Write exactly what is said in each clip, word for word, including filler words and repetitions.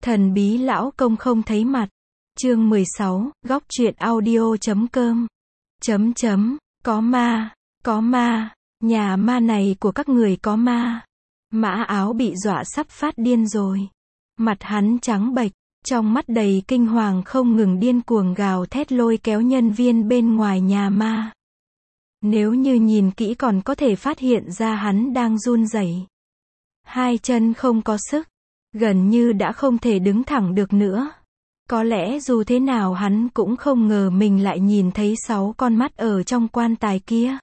Thần bí lão công không thấy mặt. Chương mười sáu, góc truyện audio chấm com. Chấm chấm, có ma, có ma, nhà ma này của các người có ma. Mã Áo bị dọa sắp phát điên rồi. Mặt hắn trắng bệch, trong mắt đầy kinh hoàng không ngừng điên cuồng gào thét lôi kéo nhân viên bên ngoài nhà ma. Nếu như nhìn kỹ còn có thể phát hiện ra hắn đang run rẩy. Hai chân không có sức, gần như đã không thể đứng thẳng được nữa. Có lẽ dù thế nào hắn cũng không ngờ mình lại nhìn thấy sáu con mắt ở trong quan tài kia.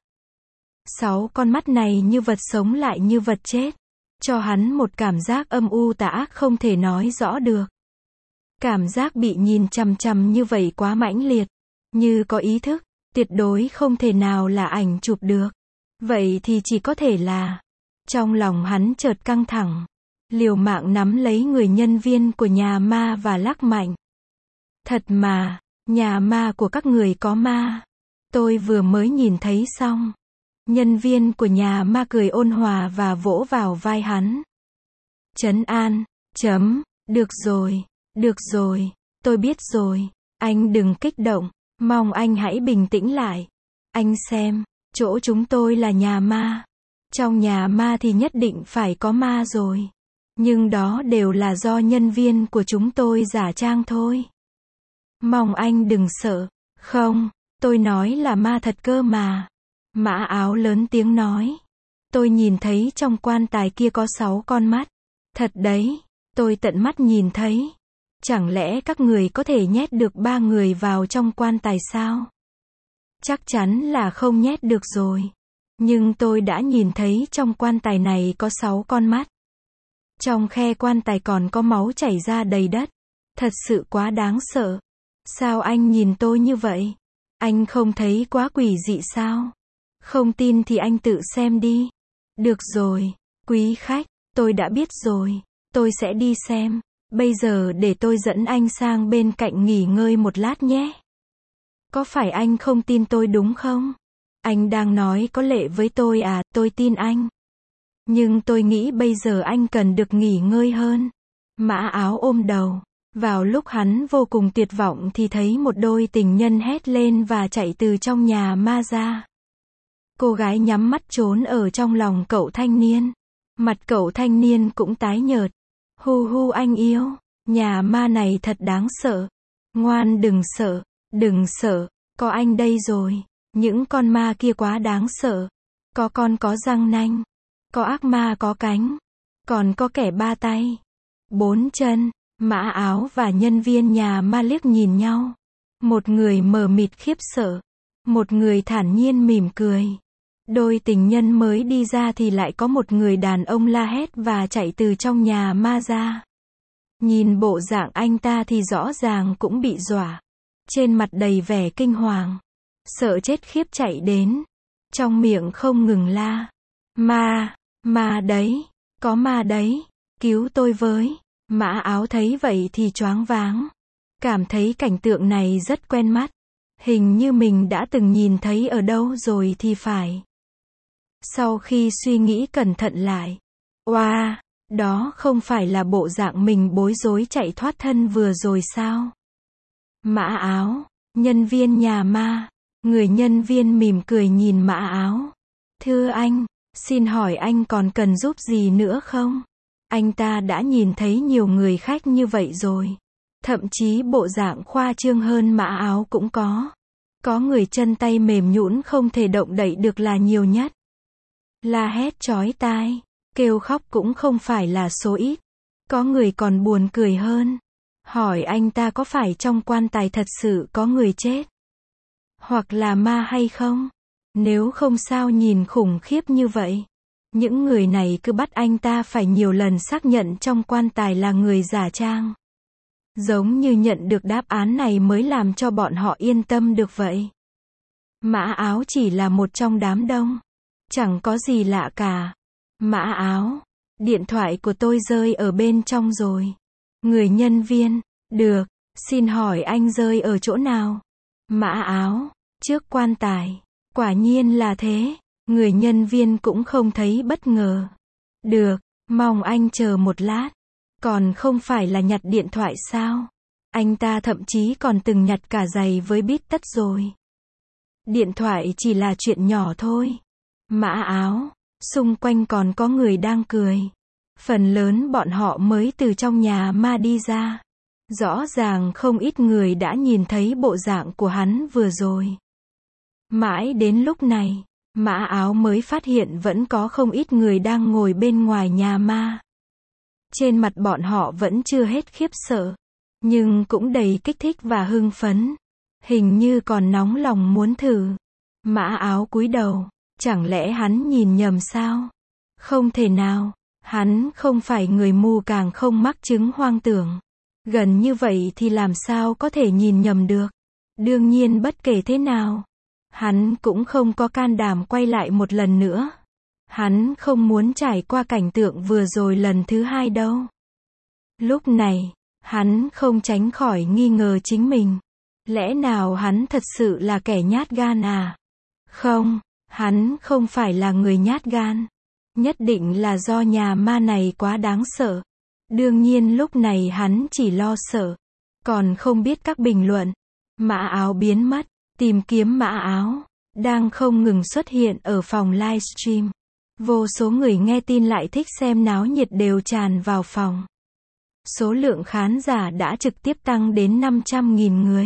Sáu con mắt này như vật sống lại như vật chết, cho hắn một cảm giác âm u tà ác không thể nói rõ được. Cảm giác bị nhìn chằm chằm như vậy quá mãnh liệt, như có ý thức, tuyệt đối không thể nào là ảnh chụp được. Vậy thì chỉ có thể là... Trong lòng hắn chợt căng thẳng, liều mạng nắm lấy người nhân viên của nhà ma và lắc mạnh. Thật mà, nhà ma của các người có ma. Tôi vừa mới nhìn thấy xong. Nhân viên của nhà ma cười ôn hòa và vỗ vào vai hắn. Trấn an, chấm, được rồi, được rồi, tôi biết rồi, anh đừng kích động, mong anh hãy bình tĩnh lại. Anh xem, chỗ chúng tôi là nhà ma. Trong nhà ma thì nhất định phải có ma rồi. Nhưng đó đều là do nhân viên của chúng tôi giả trang thôi. Mong anh đừng sợ. Không, tôi nói là ma thật cơ mà. Mã Áo lớn tiếng nói. Tôi nhìn thấy trong quan tài kia có sáu con mắt. Thật đấy, tôi tận mắt nhìn thấy. Chẳng lẽ các người có thể nhét được ba người vào trong quan tài sao? Chắc chắn là không nhét được rồi. Nhưng tôi đã nhìn thấy trong quan tài này có sáu con mắt. Trong khe quan tài còn có máu chảy ra đầy đất. Thật sự quá đáng sợ. Sao anh nhìn tôi như vậy? Anh không thấy quá quỷ dị sao? Không tin thì anh tự xem đi. Được rồi, quý khách, tôi đã biết rồi. Tôi sẽ đi xem. Bây giờ để tôi dẫn anh sang bên cạnh nghỉ ngơi một lát nhé. Có phải anh không tin tôi đúng không? Anh đang nói có lệ với tôi à, tôi tin anh. Nhưng tôi nghĩ bây giờ anh cần được nghỉ ngơi hơn. Mã Áo ôm đầu. Vào lúc hắn vô cùng tuyệt vọng thì thấy một đôi tình nhân hét lên và chạy từ trong nhà ma ra. Cô gái nhắm mắt trốn ở trong lòng cậu thanh niên. Mặt cậu thanh niên cũng tái nhợt. Hu hu anh yêu, nhà ma này thật đáng sợ. Ngoan đừng sợ, đừng sợ, có anh đây rồi. Những con ma kia quá đáng sợ. Có con có răng nanh. Có ác ma có cánh. Còn có kẻ ba tay. Bốn chân. Mã Áo và nhân viên nhà ma liếc nhìn nhau. Một người mờ mịt khiếp sợ. Một người thản nhiên mỉm cười. Đôi tình nhân mới đi ra thì lại có một người đàn ông la hét và chạy từ trong nhà ma ra. Nhìn bộ dạng anh ta thì rõ ràng cũng bị dọa. Trên mặt đầy vẻ kinh hoàng. Sợ chết khiếp chạy đến. Trong miệng không ngừng la. Ma, ma đấy, có ma đấy, cứu tôi với. Mã Áo thấy vậy thì choáng váng. Cảm thấy cảnh tượng này rất quen mắt. Hình như mình đã từng nhìn thấy ở đâu rồi thì phải. Sau khi suy nghĩ cẩn thận lại. Oa, wow, đó không phải là bộ dạng mình bối rối chạy thoát thân vừa rồi sao? Mã Áo, nhân viên nhà ma. Người nhân viên mỉm cười nhìn Mã Áo. Thưa anh, xin hỏi anh còn cần giúp gì nữa không? Anh ta đã nhìn thấy nhiều người khách như vậy rồi. Thậm chí bộ dạng khoa trương hơn Mã Áo cũng có. Có người chân tay mềm nhũn không thể động đậy được là nhiều nhất. La hét chói tai, kêu khóc cũng không phải là số ít. Có người còn buồn cười hơn. Hỏi anh ta có phải trong quan tài thật sự có người chết? Hoặc là ma hay không? Nếu không sao nhìn khủng khiếp như vậy. Những người này cứ bắt anh ta phải nhiều lần xác nhận trong quan tài là người giả trang. Giống như nhận được đáp án này mới làm cho bọn họ yên tâm được vậy. Mã Áo chỉ là một trong đám đông. Chẳng có gì lạ cả. Mã Áo, điện thoại của tôi rơi ở bên trong rồi. Người nhân viên, được, xin hỏi anh rơi ở chỗ nào? Mã Áo, trước quan tài. Quả nhiên là thế. Người nhân viên cũng không thấy bất ngờ. Được, mong anh chờ một lát. Còn không phải là nhặt điện thoại sao? Anh ta thậm chí còn từng nhặt cả giày với bít tất rồi. Điện thoại chỉ là chuyện nhỏ thôi. Mã áo. Xung quanh còn có người đang cười. Phần lớn bọn họ mới từ trong nhà ma đi ra. Rõ ràng không ít người đã nhìn thấy bộ dạng của hắn vừa rồi. Mãi đến lúc này, Mã áo mới phát hiện vẫn có không ít người đang ngồi bên ngoài nhà ma. Trên mặt bọn họ vẫn chưa hết khiếp sợ, nhưng cũng đầy kích thích và hưng phấn. Hình như còn nóng lòng muốn thử. Mã áo cúi đầu, chẳng lẽ hắn nhìn nhầm sao? Không thể nào, hắn không phải người mù càng không mắc chứng hoang tưởng. Gần như vậy thì làm sao có thể nhìn nhầm được? Đương nhiên bất kể thế nào, hắn cũng không có can đảm quay lại một lần nữa. Hắn không muốn trải qua cảnh tượng vừa rồi lần thứ hai đâu. Lúc này, hắn không tránh khỏi nghi ngờ chính mình. Lẽ nào hắn thật sự là kẻ nhát gan à? Không, hắn không phải là người nhát gan. Nhất định là do nhà ma này quá đáng sợ. Đương nhiên lúc này hắn chỉ lo sợ. Còn không biết các bình luận. Mã áo biến mất. Tìm kiếm mã áo. Đang không ngừng xuất hiện ở phòng livestream. Vô số người nghe tin lại thích xem náo nhiệt đều tràn vào phòng. Số lượng khán giả đã trực tiếp tăng đến năm trăm nghìn người.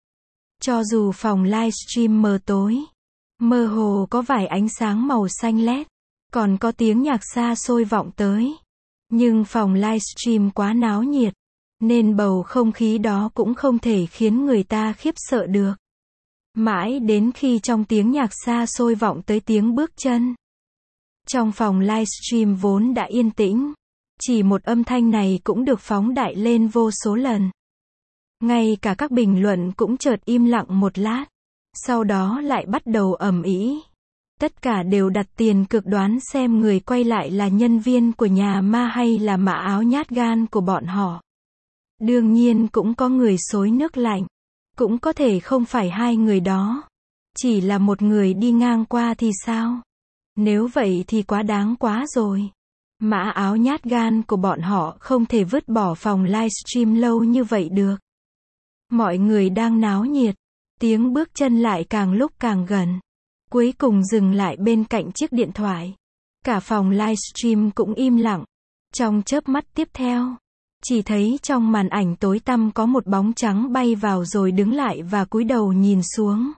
Cho dù phòng livestream mờ tối, mơ hồ có vài ánh sáng màu xanh lét, còn có tiếng nhạc xa xôi vọng tới. Nhưng phòng livestream quá náo nhiệt, nên bầu không khí đó cũng không thể khiến người ta khiếp sợ được. Mãi đến khi trong tiếng nhạc xa xôi vọng tới tiếng bước chân. Trong phòng livestream vốn đã yên tĩnh, chỉ một âm thanh này cũng được phóng đại lên vô số lần. Ngay cả các bình luận cũng chợt im lặng một lát, sau đó lại bắt đầu ầm ĩ. Tất cả đều đặt tiền cược đoán xem người quay lại là nhân viên của nhà ma hay là mã áo nhát gan của bọn họ. Đương nhiên cũng có người xối nước lạnh, cũng có thể không phải hai người đó, chỉ là một người đi ngang qua thì sao? Nếu vậy thì quá đáng quá rồi. Mã áo nhát gan của bọn họ không thể vứt bỏ phòng livestream lâu như vậy được. Mọi người đang náo nhiệt, tiếng bước chân lại càng lúc càng gần. Cuối cùng dừng lại bên cạnh chiếc điện thoại. Cả phòng livestream cũng im lặng. Trong chớp mắt tiếp theo, chỉ thấy trong màn ảnh tối tăm có một bóng trắng bay vào rồi đứng lại và cúi đầu nhìn xuống.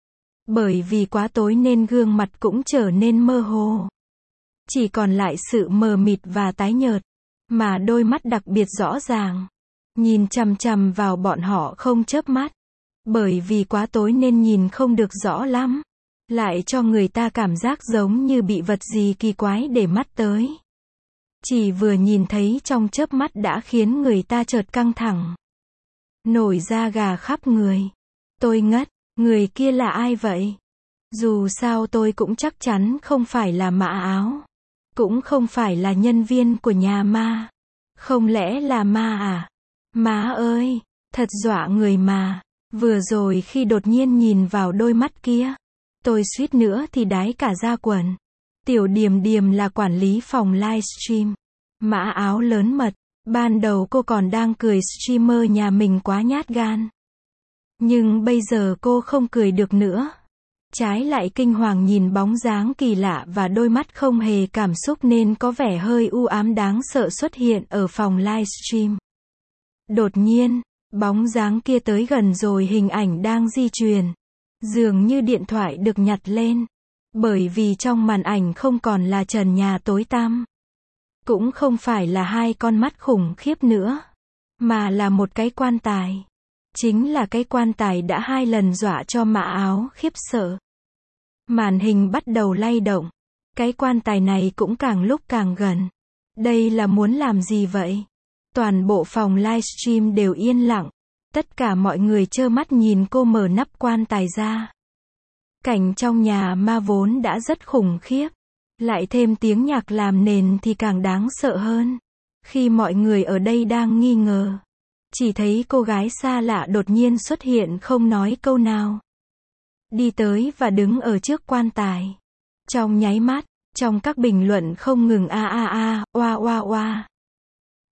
Bởi vì quá tối nên gương mặt cũng trở nên mơ hồ. Chỉ còn lại sự mờ mịt và tái nhợt, mà đôi mắt đặc biệt rõ ràng, nhìn chằm chằm vào bọn họ không chớp mắt. Bởi vì quá tối nên nhìn không được rõ lắm, lại cho người ta cảm giác giống như bị vật gì kỳ quái để mắt tới. Chỉ vừa nhìn thấy trong chớp mắt đã khiến người ta chợt căng thẳng, nổi da gà khắp người. Tôi ngất, người kia là ai vậy? Dù sao tôi cũng chắc chắn không phải là mã áo, cũng không phải là nhân viên của nhà ma. Không lẽ là ma à? Má ơi, thật dọa người mà. Vừa rồi khi đột nhiên nhìn vào đôi mắt kia, tôi suýt nữa thì đái cả da quần. Tiểu Điềm Điềm là quản lý phòng livestream. Mã áo lớn mật. Ban đầu cô còn đang cười streamer nhà mình quá nhát gan. Nhưng bây giờ cô không cười được nữa. Trái lại kinh hoàng nhìn bóng dáng kỳ lạ và đôi mắt không hề cảm xúc nên có vẻ hơi u ám đáng sợ xuất hiện ở phòng livestream. Đột nhiên, bóng dáng kia tới gần rồi hình ảnh đang di chuyển. Dường như điện thoại được nhặt lên. Bởi vì trong màn ảnh không còn là trần nhà tối tăm. Cũng không phải là hai con mắt khủng khiếp nữa. Mà là một cái quan tài. Chính là cái quan tài đã hai lần dọa cho mã áo khiếp sợ. Màn hình bắt đầu lay động. Cái quan tài này cũng càng lúc càng gần. Đây là muốn làm gì vậy? Toàn bộ phòng livestream đều yên lặng. Tất cả mọi người trơ mắt nhìn cô mở nắp quan tài ra. Cảnh trong nhà ma vốn đã rất khủng khiếp. Lại thêm tiếng nhạc làm nền thì càng đáng sợ hơn. Khi mọi người ở đây đang nghi ngờ, chỉ thấy cô gái xa lạ đột nhiên xuất hiện không nói câu nào. Đi tới và đứng ở trước quan tài. Trong nháy mắt, trong các bình luận không ngừng a a a, oa oa oa.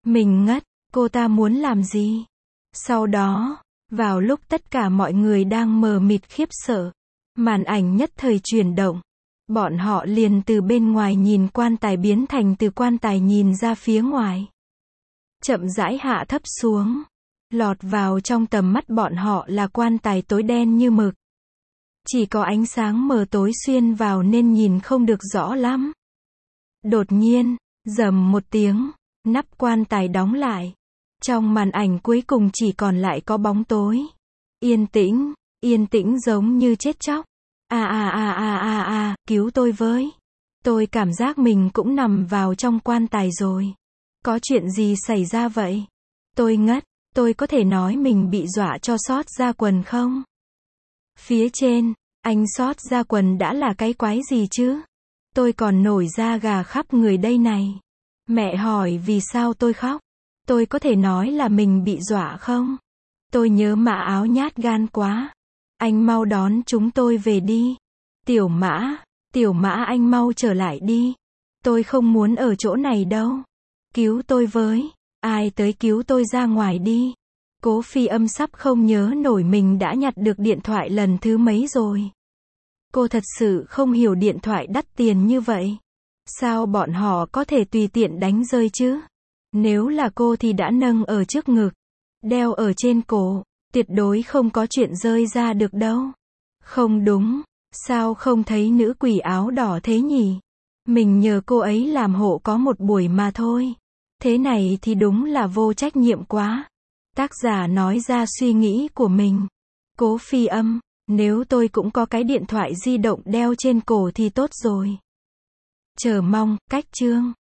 Mình ngất, cô ta muốn làm gì? Sau đó, vào lúc tất cả mọi người đang mờ mịt khiếp sợ, màn ảnh nhất thời chuyển động. Bọn họ liền từ bên ngoài nhìn quan tài biến thành từ quan tài nhìn ra phía ngoài. Chậm rãi hạ thấp xuống. Lọt vào trong tầm mắt bọn họ là quan tài tối đen như mực. Chỉ có ánh sáng mờ tối xuyên vào nên nhìn không được rõ lắm. Đột nhiên, rầm một tiếng, nắp quan tài đóng lại. Trong màn ảnh cuối cùng chỉ còn lại có bóng tối. Yên tĩnh, yên tĩnh giống như chết chóc. A a a a a a, cứu tôi với. Tôi cảm giác mình cũng nằm vào trong quan tài rồi. Có chuyện gì xảy ra vậy? Tôi ngất, tôi có thể nói mình bị dọa cho sót ra quần không? Phía trên, anh sót ra quần đã là cái quái gì chứ? Tôi còn nổi da gà khắp người đây này. Mẹ hỏi vì sao tôi khóc? Tôi có thể nói là mình bị dọa không? Tôi nhớ Mã Áo nhát gan quá. Anh mau đón chúng tôi về đi. Tiểu Mã, Tiểu Mã anh mau trở lại đi. Tôi không muốn ở chỗ này đâu. Cứu tôi với. Ai tới cứu tôi ra ngoài đi. Cố Phi Âm sắp không nhớ nổi mình đã nhặt được điện thoại lần thứ mấy rồi. Cô thật sự không hiểu điện thoại đắt tiền như vậy. Sao bọn họ có thể tùy tiện đánh rơi chứ? Nếu là cô thì đã nâng ở trước ngực, đeo ở trên cổ, tuyệt đối không có chuyện rơi ra được đâu. Không đúng, sao không thấy nữ quỷ áo đỏ thế nhỉ? Mình nhờ cô ấy làm hộ có một buổi mà thôi. Thế này thì đúng là vô trách nhiệm quá. Tác giả nói ra suy nghĩ của mình. Cố Phi Âm, nếu tôi cũng có cái điện thoại di động đeo trên cổ thì tốt rồi. Chờ mong, cách chương.